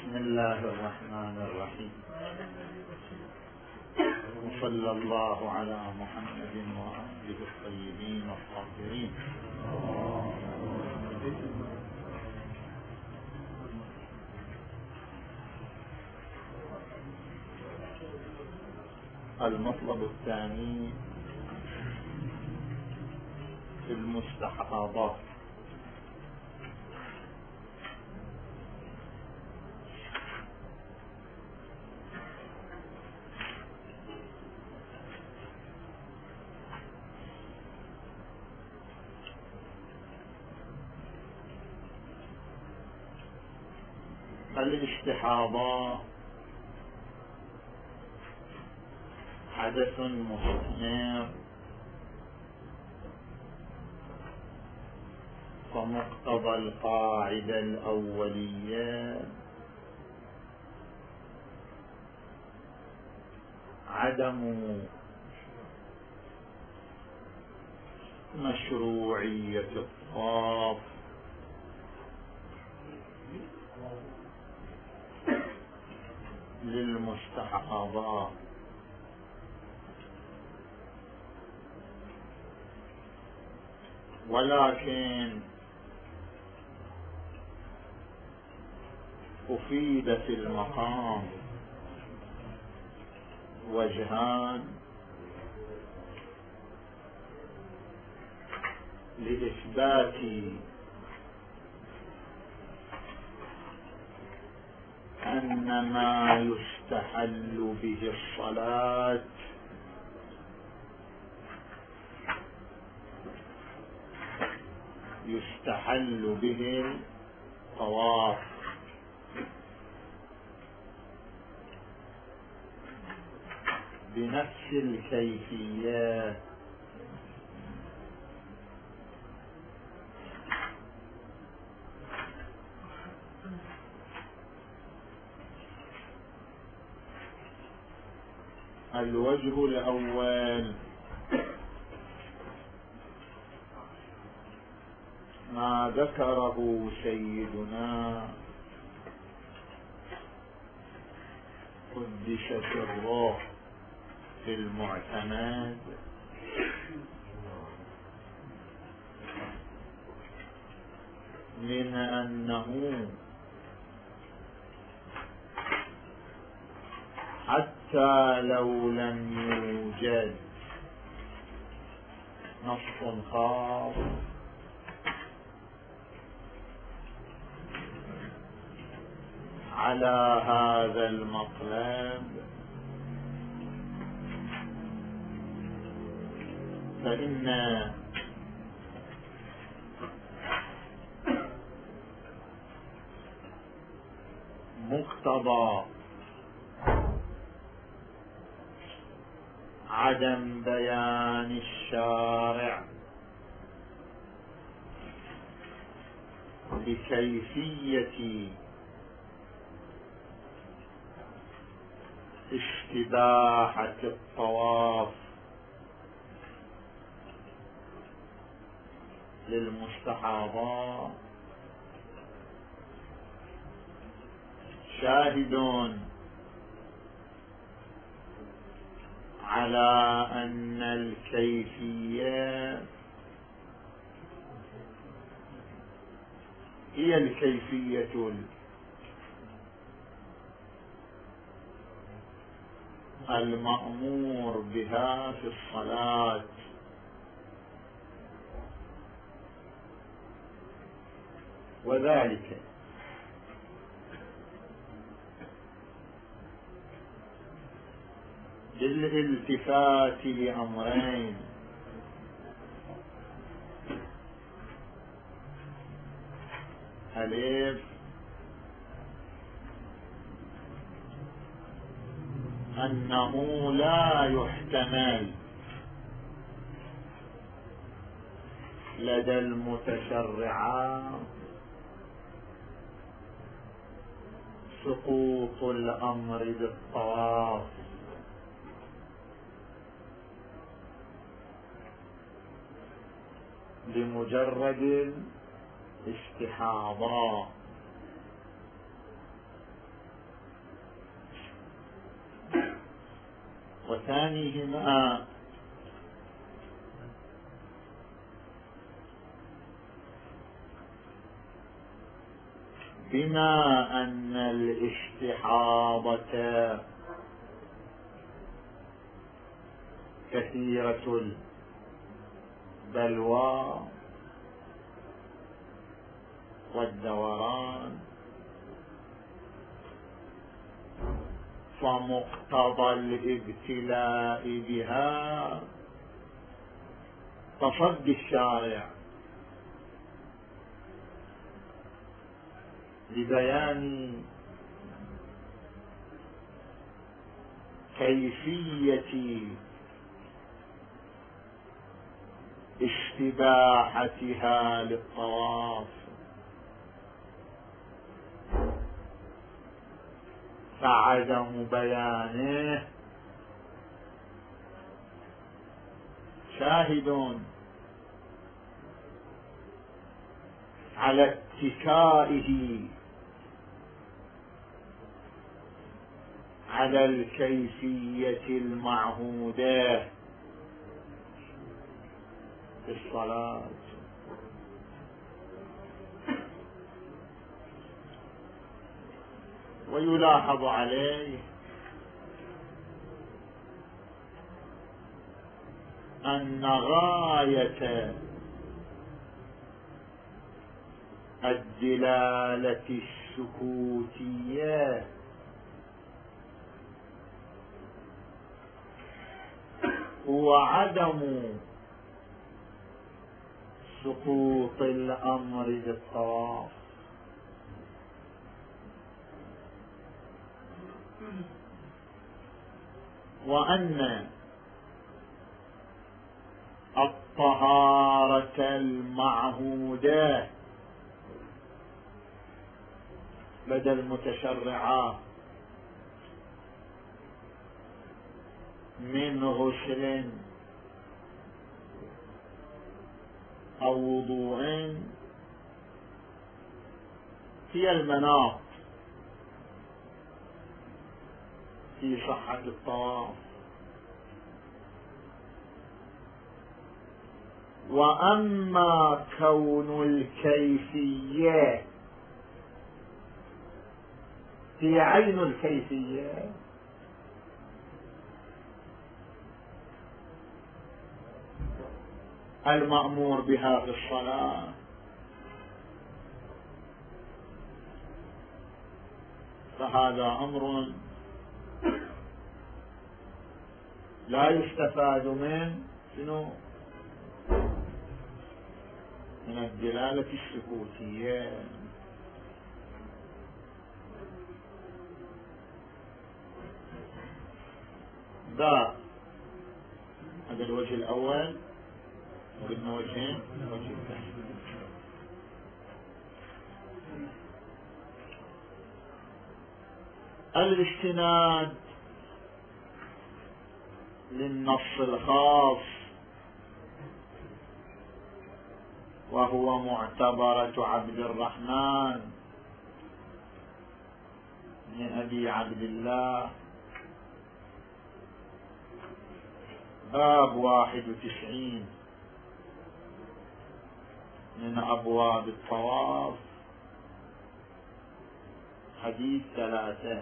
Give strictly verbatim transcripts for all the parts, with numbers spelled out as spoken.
بسم الله الرحمن الرحيم. وصلى الله على محمد وآله الطيبين الطاهرين. المطلب الثاني في المستحاضات. الاستحاضة حدث مستمر، فمقتضى القاعدة الأولية عدم مشروعية الطواف للمستحاضات، ولكن أفيد في المقام وجهان لإثبات أن ما يستحل به الصلاة يستحل به الطواف، بنفس الكيفية. الوجه الأول ما ذكره سيدنا قدس سره في المعتمد من أنه حتى لو لم يوجد نص خاص على هذا المطلب، فإن مقتضى عدم بيان الشارع بكيفية استباحة الطواف للمستحاضة شاهد على أن الكيفية هي الكيفية المأمور بها في الصلاة، وذلك بالالتفات لأمرين: ألف، أنه لا يحتمل لدى المتشرعات سقوط الأمر بالطواف لمجرد الاستحاضة، وثانيهما بما أن الاستحاضة كثيرة البلوى والدوران، فمقتضى الابتلاء بها تصدي الشارع لبيان كيفية استباحتها للطواف، فعدم بيانه شاهد على اتكائه على الكيفية المعهودة في الصلاة. ويلاحظ عليه أن غاية الدلالة السكوتية هو عدم سقوط الأمر بالطواف، وأن الطهارة المعهودة لدى المتشرعات من غسل أو وضوء هي المناط في صحة الطواف، وأما كون الكيفية هي عين الكيفية المأمور بها في الصلاة، فهذا أمر لا يستفاد من شنو؟ من الدلالة السكوتية. ده هذا الوجه الأول، قلنا وجهين، الوجه الثاني الاستناد للنص الخاص، وهو معتبرة عبد الرحمن بن أبي عبد الله، باب واحد وتسعين من أبواب الطواف، حديث ثلاثة.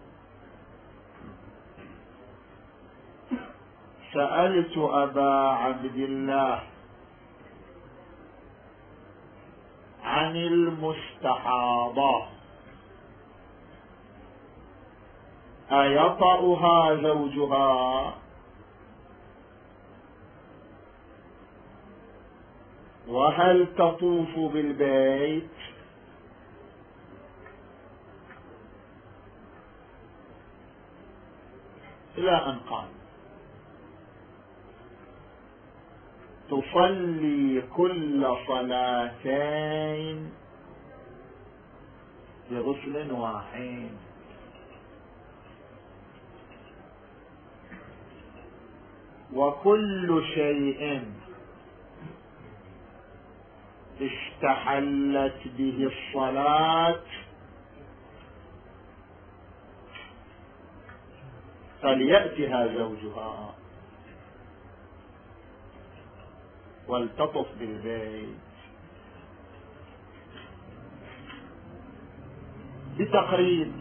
سألت أبا عبد الله عن المستحاضة أيطأها زوجها وهل تطوف بالبيت؟ إلى أن قال تصلي كل صلاتين بغسل واحد، وكل شيء استحلت به الصلاة فليأتها زوجها ولتطف بالبيت بتقريب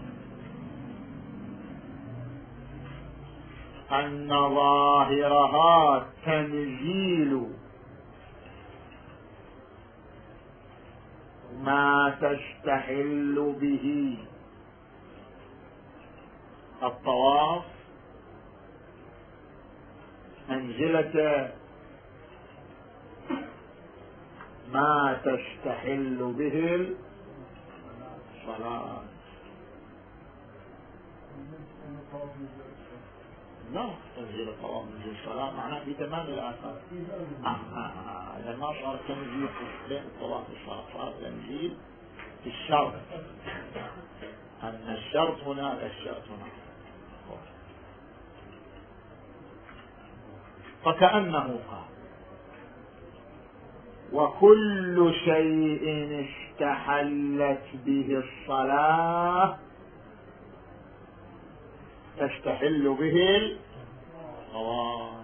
أن ظاهرها تنزيل ما تستحل به الطواف منزلة ما تستحل به الصلاة. لا تنزيل الطواف منزل الصلاة معناه في تمام الآثار. هذا ما صار تنزيل بين الطواف والصلاة، صار تنزيل في الشرط، أن الشرط هنا لا الشرط هنا. فكأنه قال وكل شيء استحلت به الصلاة تستحل به الطواف.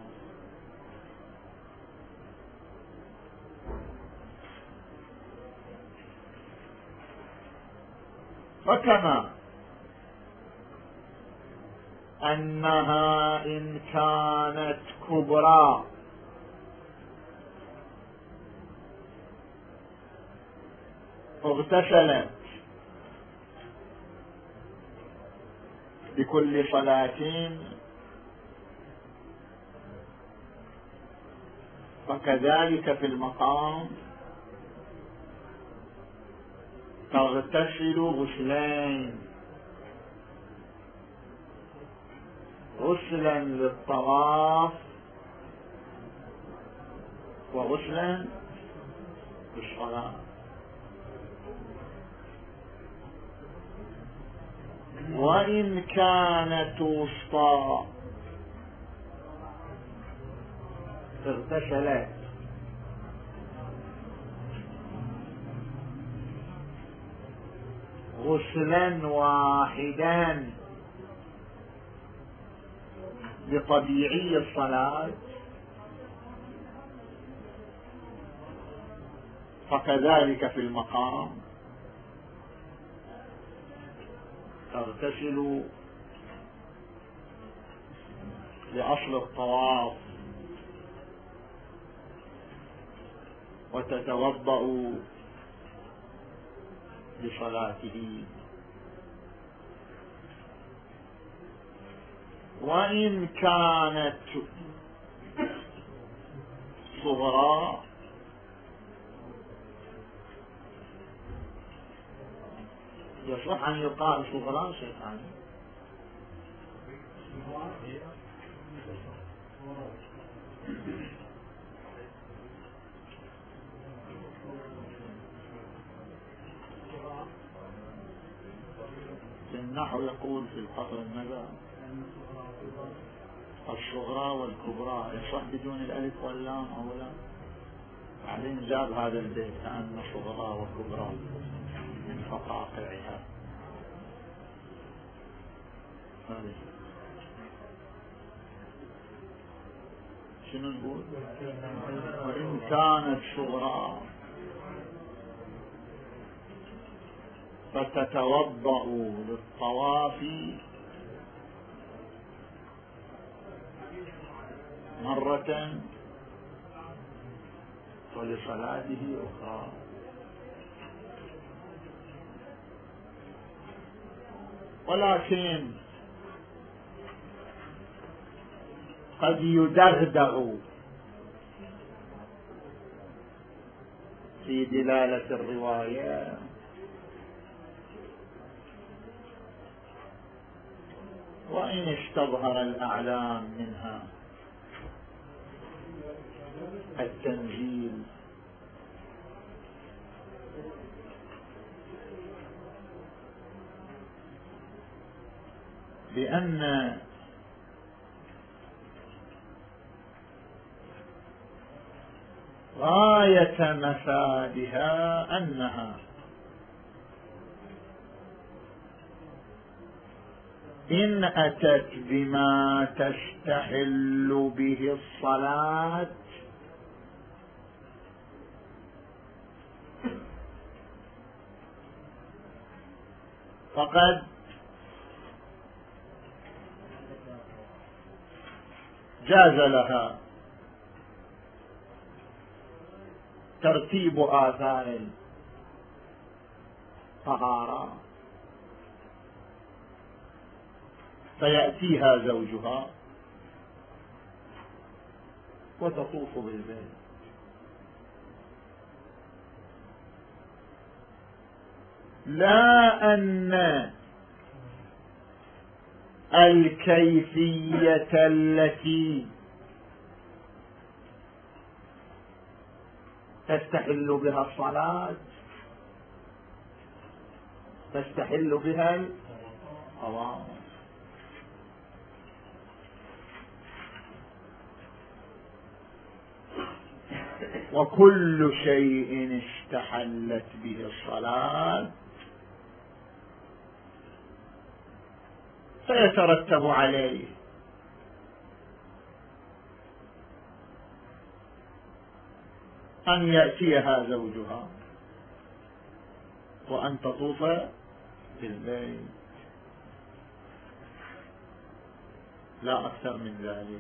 فكما أنها إن كانت كبرى اغتسلت بكل صلاة، فكذلك في المقام تغتسل غسلين، غسلا للطواف وغسلا للصلاة. وإن كانت وسطى اغتسلت غسلا واحدا بطبيعي الصلاة، فكذلك في المقام تغتسل لأصل الطواف وتتوضأ لصلاته. وإن كانت صغرى يصح أن يقال صغرى شيخان؟ النحو يقول في القطر النذر الصغرى والكبرى، يصح بدون الألف واللام أولا، بعدين جاب هذا البيت كأن صغرى وكبرى من فقاقعها. شنو نقول؟ وإن كانت صغرى فتتوضأ للطواف مرة ولصلاته أخرى. ولكن قد يدغدغ في دلالة الرواية وإن استظهر الأعلام منها التنزيل بأن غاية مفادها أنها إن أتت بما تستحل به الصلاة فقد جاز لها ترتيب آثار الطهارة فيأتيها زوجها وتطوف بالبيت. لا أن الكيفية التي تستحل بها الصلاة تستحل بها الطواف. وكل شيء استحلت به الصلاة فيترتب عليه أن يأتيها زوجها وأن تطوف بالبيت، لا أكثر من ذلك.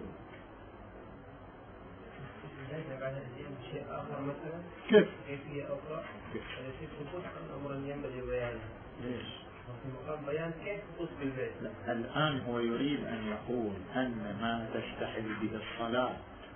كيف؟ كيفية أخرى في ثبوت عن أمر ينبغي بيانه. ليش؟ في مقام بيان كيف تطوف بالبيت. الآن هو يريد أن يقول أن ما تستحل به الصلاة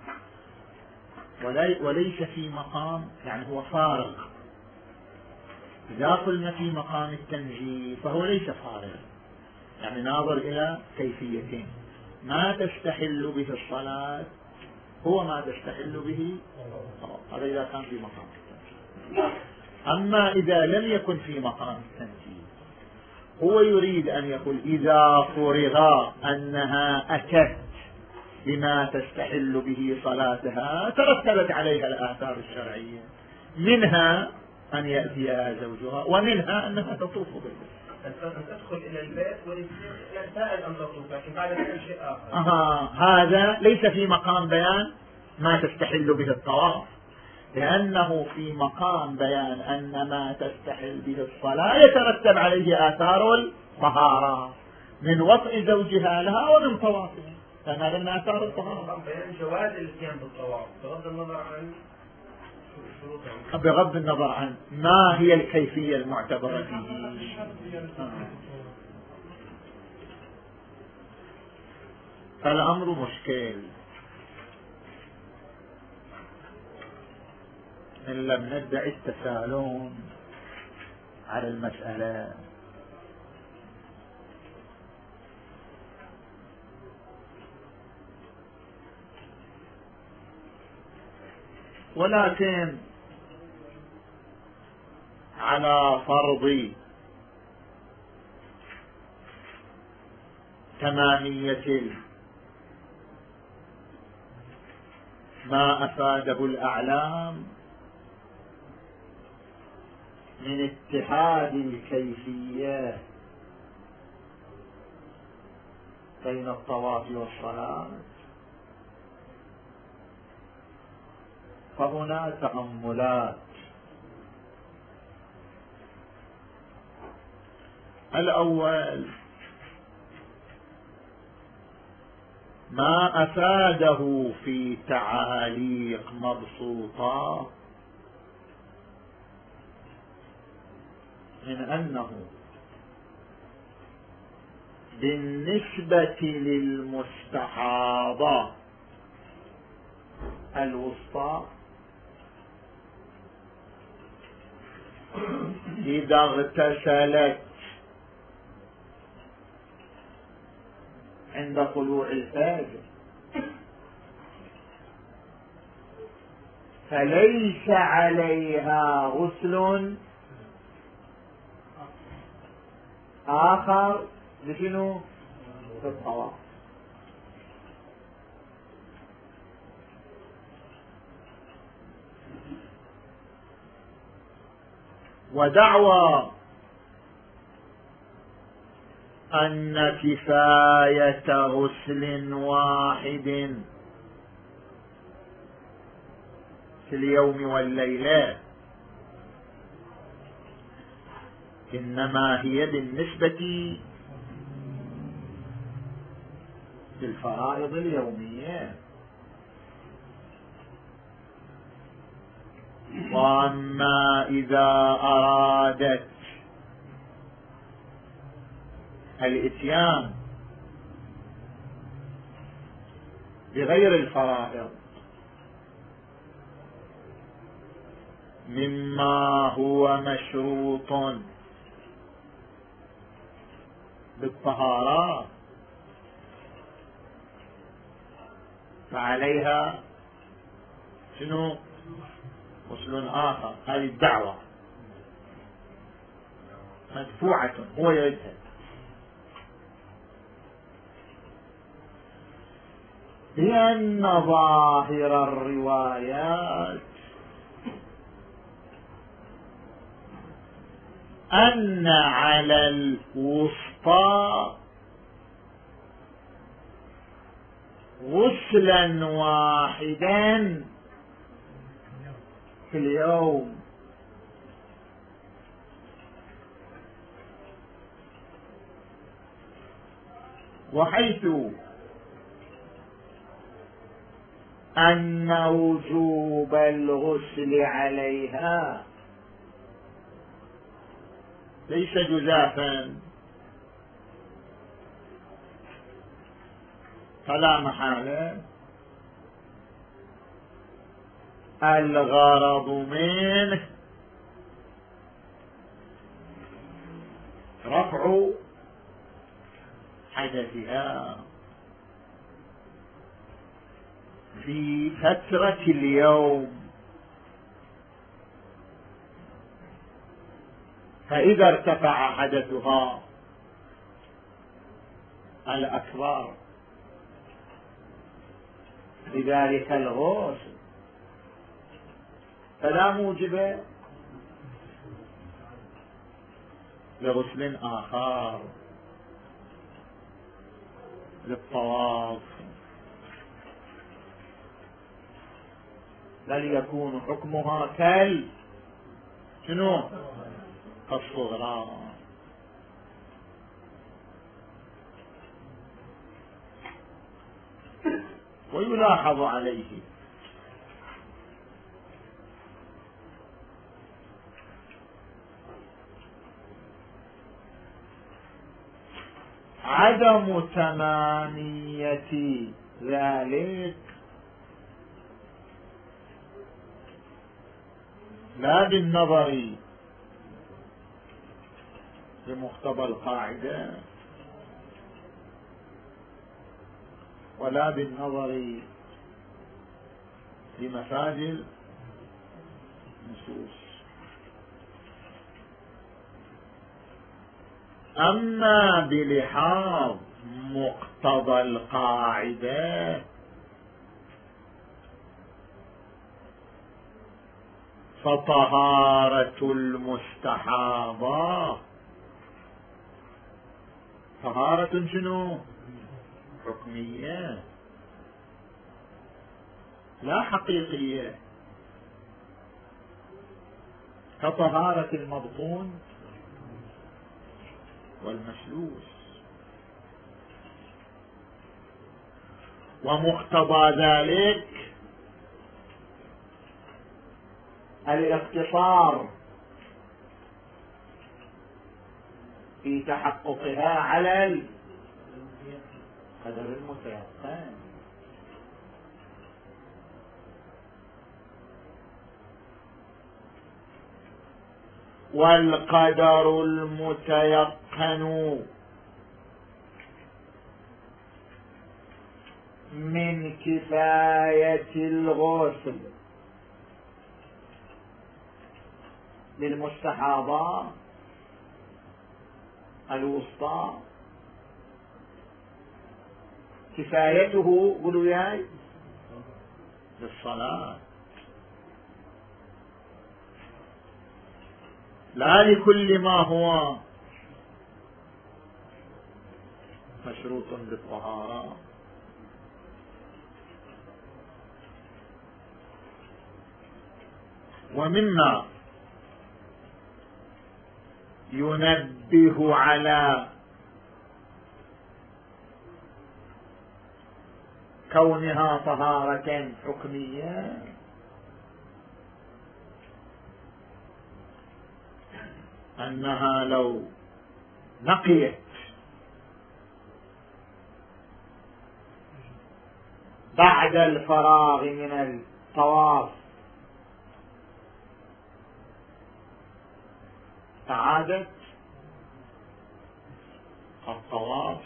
وليس في مقام، يعني هو فارغ. إذا قلنا في مقام التنزيه فهو ليس فارغ، يعني ناظر إلى كيفيتين. ما تستحل به الصلاة هو ما تستحل به، هذا إذا كان في مقام التنزيه. أما إذا لم يكن في مقام التنزيه هو يريد أن يقول إذا فرغ أنها أتت بما تستحل به صلاتها ترتبت عليها الآثار الشرعية، منها أن يأتيها زوجها ومنها أنها تطوف بالبيت. أن تدخل إلى البيت ويسائل أن تطوف، لكن بعد كل شيء آخر. أها، هذا ليس في مقام بيان ما تستحل به الطواف، لأنه في مقام بيان أن ما تستحل به الصلاة يترتب عليه آثار الطهارة من وطئ زوجها لها ومن طوافها، لأن هذا من آثار الطهارة. بيان جواز الاتيان بالطواف بغض النظر عن بغض النظر عن ما هي الكيفية المعتبرة فيه. فالأمر مشكل إن لم ندعي التسالم على المسألة. ولكن على فرض تمامية ما أفاده الأعلام من اتحاد الكيفية بين الطواف والصلاة، فهنا تأملات. الأول ما أفاده في تعاليق مبسوطة من أنه بالنسبة للمستحاضة الوسطى إذا اغتسلت عند طلوع الفجر فليس عليها غسل آخر لشنو؟ للطواف. ودعوى أن كفاية غسل واحد في اليوم والليلة إنما هي بالنسبة للفرائض اليومية، وأما إذا أرادت الإتيان بغير الفرائض مما هو مشروط بالطهارة فعليها شنو؟ غسل آخر. هذه الدعوة مدفوعة، هو يجهل. لأن ظاهر الروايات أن على الوسطى غسلا واحدا في اليوم، وحيث أن وجوب الغسل عليها ليس جزافا، فلا محالة الغرض منه رفع حدثها في فترة اليوم، فإذا ارتفع حدثها الأكبر لذلك الغسل فلا موجب لغسل آخر للطواف، بل يكون حكمها كال شنو؟ كالصغرى. ويلاحظ عليه عدم تمامية ذلك لا بالنظر لمقتضى القاعدة ولا بالنظر لمفاد النصوص، أما بلحاظ مقتضى القاعدة فطهارة المستحاضة طهارة شنو؟ حكمية لا حقيقية، كطهارة المبطون والمسلوس. ومقتضى ذلك الاقتصار في تحققها على القدر المتيقن، والقدر المتيقن من كفاية الغسل للمستحاضة الوسطى كفايته قولوا ياي للصلاة، لا لكل ما هو مشروط بالطهارة. ومما ينبه على كونها طهارة حكمية أنها لو نقيت بعد الفراغ من الطواف أعادت الطواف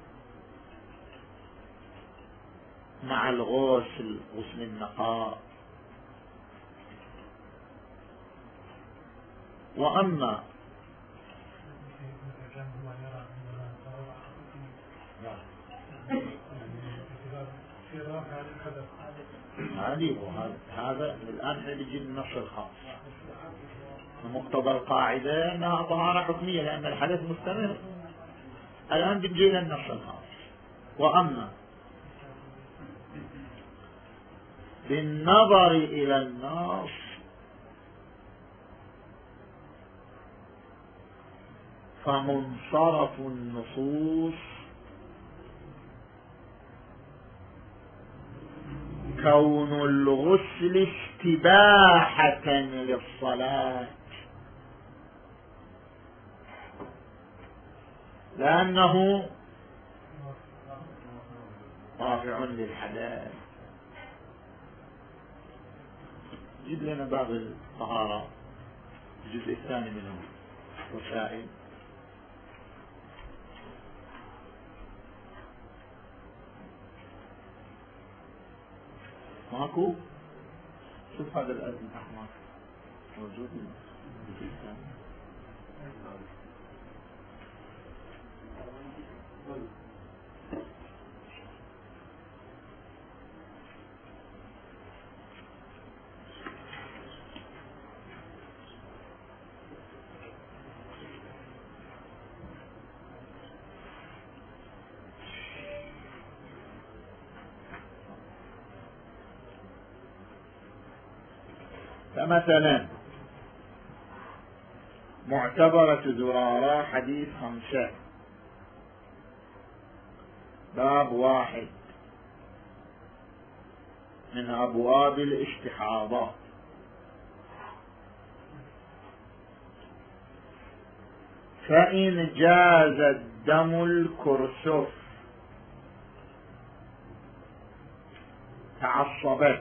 مع الغسل غسل النقاء. وأما هذه هذا الآن احنا بيجي النص الخاص. مقتضى القاعدة أنها طهارة حكمية لأن الحدث مستمر. الآن بنجي إلى النص الخاص. وأما بالنظر إلى النص فمنصرف النصوص كون الغسل استباحة للصلاة، لأنه رافع للحدث. جيب لنا باب الطهارة الجزء الثاني منه وسائل. ماكو؟ شوف هذا الأرض الأحمر موجود الجزء الثاني. فمثلا معتبرة زرارة حديث خمسة باب واحد من أبواب الاستحاضة. فإن جاز الدم الكرسف تعصبت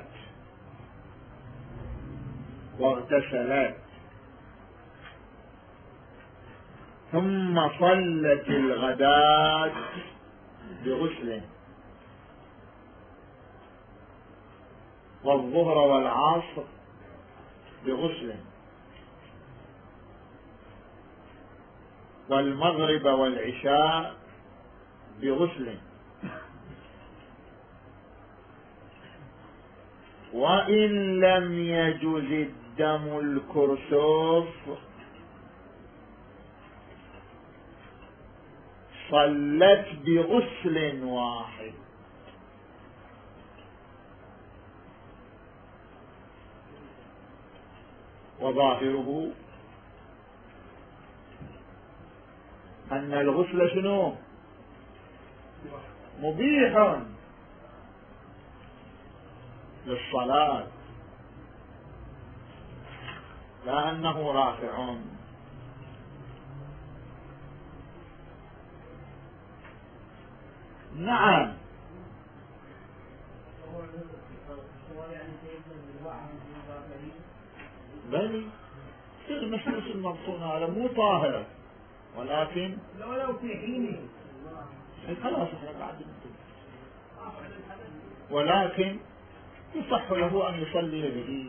واغتسلت ثم صلت الغداة بغسل والظهر والعصر بغسل والمغرب والعشاء بغسل، وإن لم يجز الدم الكرسف صلت بغسل واحد. وظاهره أن الغسل شنو؟ مبيح للصلاة لا أنه رافع. نعم بني المسلوس المبطون هذا مو طاهر ولكن لو في حينه خلاص احنا بعد ولكن يصح له أن يصلي به.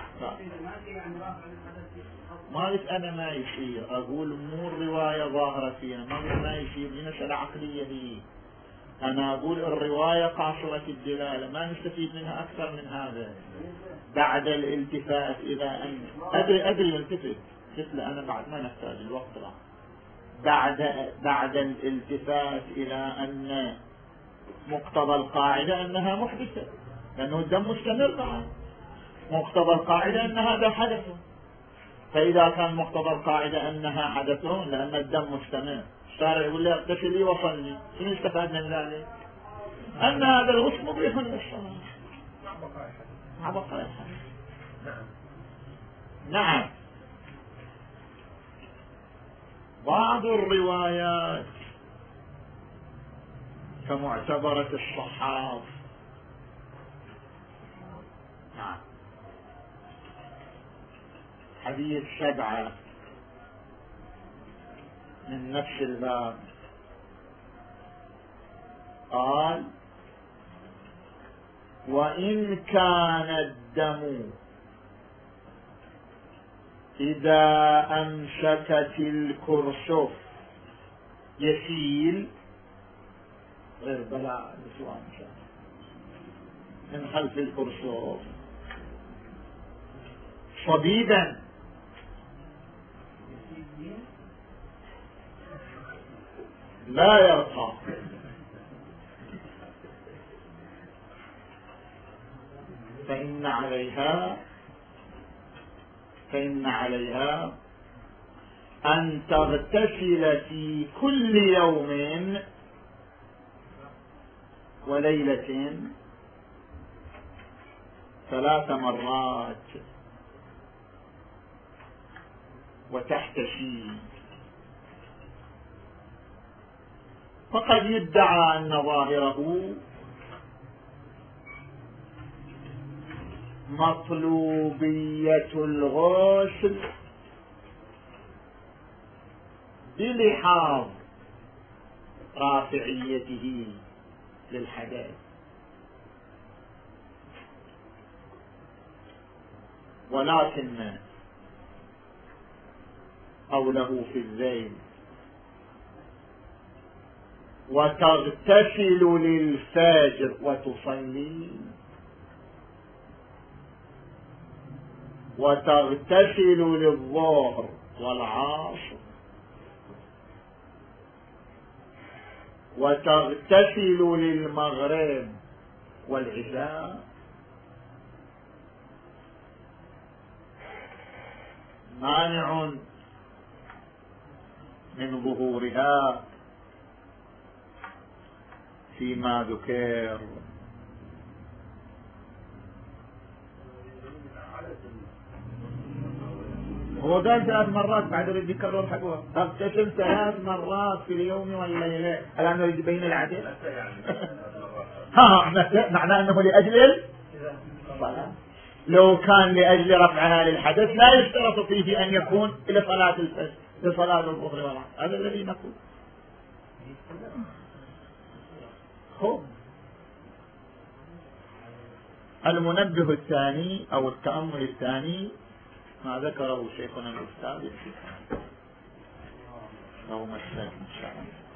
ما قلت أنا ما يصير، أقول مو الرواية ظاهرة فيها، ما قلت ما يصير، دي مسألة عقلية هي. أنا أقول الرواية قاصرة الدلالة ما نستفيد منها أكثر من هذا بعد الالتفات. إذا أن أدري أدري التفت قلت له أنا بعد ما نحتاج الوقت راح بعد بعد الالتفات إلى أن مقتضى القاعدة أنها محدثة، لأنه الدم مستمر معه. مقتضى القاعدة أن هذا حدث، فإذا كان مقتضى القاعدة أنها حدث لأن الدم مستمر، الشارع يقول لي اغتسلي وصلي، شنو استفادنا من ذلك؟ أن هذا الغسل مبيح للصلاة مع بقاء الحدث. نعم. بعض الروايات كمعتبرة الصحاف، نعم، حديث سبعة من نفس الباب قال: وإن كان الدم إذا أمسكت الكرسف يسيل، غير بلاء نسوان من خلف الكرسف صديدا لا يرقى، فإن عليها فإن عليها أن تغتسل في كل يوم وليلة ثلاث مرات وتحتشي. فقد يدعى أن ظاهره مطلوبية الغسل بلحاظ رافعيته للحدث، ولكن قوله في الذيل وتغتسل للفجر وتصلي وتغتسل للظهر والعصر وتغتسل للمغرب والعشاء مانع من ظهورها فيما ذكر. هو قال ثلاث مرات، بعد يريد يكرر حقوها، تغتسل ثلاث مرات في اليوم والليلة. الآن يريد يبين العدل. ها معناه أنه لأجل الصلاة. لو كان لأجل رفعها للحدث لا يشترط فيه أن يكون إلى صلاة الفجر لصلاة الظهر والعصر. هذا الذي نقول. هو المنبه الثاني أو التأمل الثاني ما ذكره شيخنا الأستاذ اللهم صل على